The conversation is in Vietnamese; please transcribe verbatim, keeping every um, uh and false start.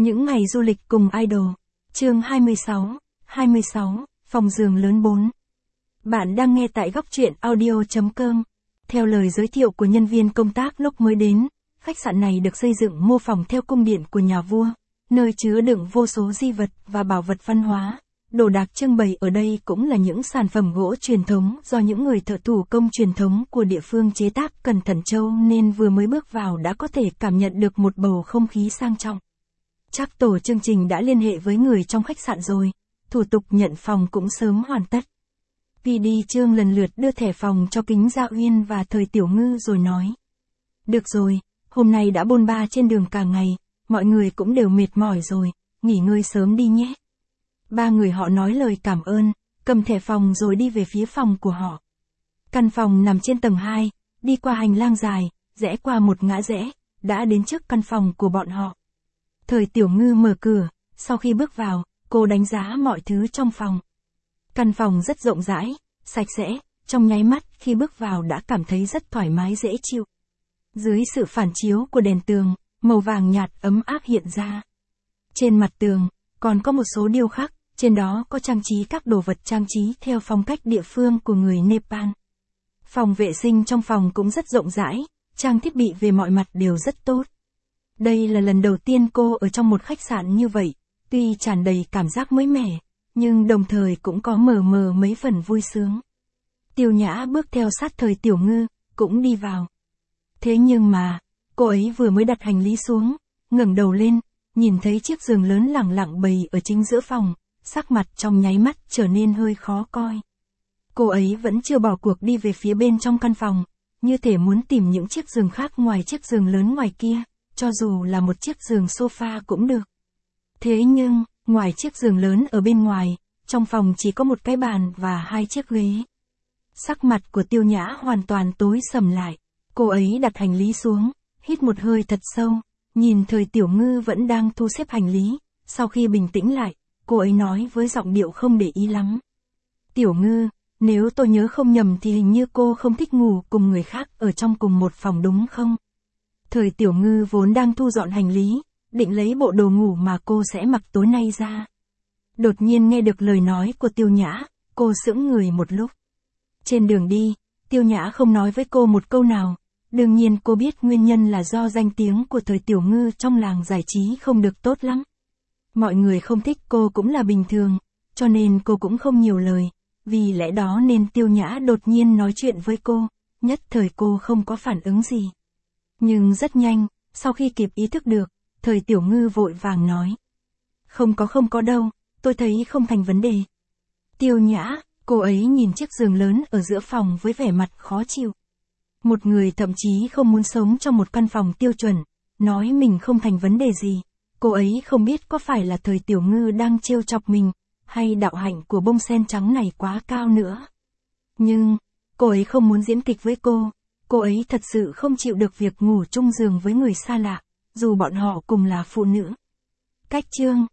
Những ngày du lịch cùng idol. Chương hai mươi sáu, hai mươi sáu, phòng giường lớn bốn. Bạn đang nghe tại góc truyện audio chấm com. Theo lời giới thiệu của nhân viên công tác lúc mới đến, khách sạn này được xây dựng mô phỏng theo cung điện của nhà vua, nơi chứa đựng vô số di vật và bảo vật văn hóa. Đồ đạc trưng bày ở đây cũng là những sản phẩm gỗ truyền thống do những người thợ thủ công truyền thống của địa phương chế tác cẩn thận châu, nên vừa mới bước vào đã có thể cảm nhận được một bầu không khí sang trọng. Chắc tổ chương trình đã liên hệ với người trong khách sạn rồi, thủ tục nhận phòng cũng sớm hoàn tất. pê đê Trương lần lượt đưa thẻ phòng cho Kính Gia Uyên và Thời Tiểu Ngư rồi nói. Được rồi, hôm nay đã bôn ba trên đường cả ngày, mọi người cũng đều mệt mỏi rồi, nghỉ ngơi sớm đi nhé. Ba người họ nói lời cảm ơn, cầm thẻ phòng rồi đi về phía phòng của họ. Căn phòng nằm trên tầng hai, đi qua hành lang dài, rẽ qua một ngã rẽ, đã đến trước căn phòng của bọn họ. Thời Tiểu Ngư mở cửa, sau khi bước vào, cô đánh giá mọi thứ trong phòng. Căn phòng rất rộng rãi, sạch sẽ, trong nháy mắt khi bước vào đã cảm thấy rất thoải mái dễ chịu. Dưới sự phản chiếu của đèn tường, màu vàng nhạt ấm áp hiện ra. Trên mặt tường, còn có một số điêu khắc, trên đó có trang trí các đồ vật trang trí theo phong cách địa phương của người Nepal. Phòng vệ sinh trong phòng cũng rất rộng rãi, trang thiết bị về mọi mặt đều rất tốt. Đây là lần đầu tiên cô ở trong một khách sạn như vậy, tuy tràn đầy cảm giác mới mẻ, nhưng đồng thời cũng có mờ mờ mấy phần vui sướng. Tiêu Nhã bước theo sát Thời Tiểu Ngư, cũng đi vào. Thế nhưng mà, cô ấy vừa mới đặt hành lý xuống, ngẩng đầu lên, nhìn thấy chiếc giường lớn lẳng lặng bày ở chính giữa phòng, sắc mặt trong nháy mắt trở nên hơi khó coi. Cô ấy vẫn chưa bỏ cuộc đi về phía bên trong căn phòng, như thể muốn tìm những chiếc giường khác ngoài chiếc giường lớn ngoài kia, cho dù là một chiếc giường sofa cũng được. Thế nhưng, ngoài chiếc giường lớn ở bên ngoài, trong phòng chỉ có một cái bàn và hai chiếc ghế. Sắc mặt của Tiêu Nhã hoàn toàn tối sầm lại, cô ấy đặt hành lý xuống, hít một hơi thật sâu, nhìn Thời Tiểu Ngư vẫn đang thu xếp hành lý, sau khi bình tĩnh lại, cô ấy nói với giọng điệu không để ý lắm. Tiểu Ngư, nếu tôi nhớ không nhầm thì hình như cô không thích ngủ cùng người khác ở trong cùng một phòng đúng không? Thời Tiểu Ngư vốn đang thu dọn hành lý, định lấy bộ đồ ngủ mà cô sẽ mặc tối nay ra. Đột nhiên nghe được lời nói của Tiêu Nhã, cô sững người một lúc. Trên đường đi, Tiêu Nhã không nói với cô một câu nào, đương nhiên cô biết nguyên nhân là do danh tiếng của Thời Tiểu Ngư trong làng giải trí không được tốt lắm. Mọi người không thích cô cũng là bình thường, cho nên cô cũng không nhiều lời, vì lẽ đó nên Tiêu Nhã đột nhiên nói chuyện với cô, nhất thời cô không có phản ứng gì. Nhưng rất nhanh, sau khi kịp ý thức được, Thời Tiểu Ngư vội vàng nói. Không có không có đâu, tôi thấy không thành vấn đề. Tiêu Nhã, cô ấy nhìn chiếc giường lớn ở giữa phòng với vẻ mặt khó chịu. Một người thậm chí không muốn sống trong một căn phòng tiêu chuẩn, nói mình không thành vấn đề gì. Cô ấy không biết có phải là Thời Tiểu Ngư đang trêu chọc mình, hay đạo hạnh của bông sen trắng này quá cao nữa. Nhưng, cô ấy không muốn diễn kịch với cô. Cô ấy thật sự không chịu được việc ngủ chung giường với người xa lạ, dù bọn họ cùng là phụ nữ. Cách chương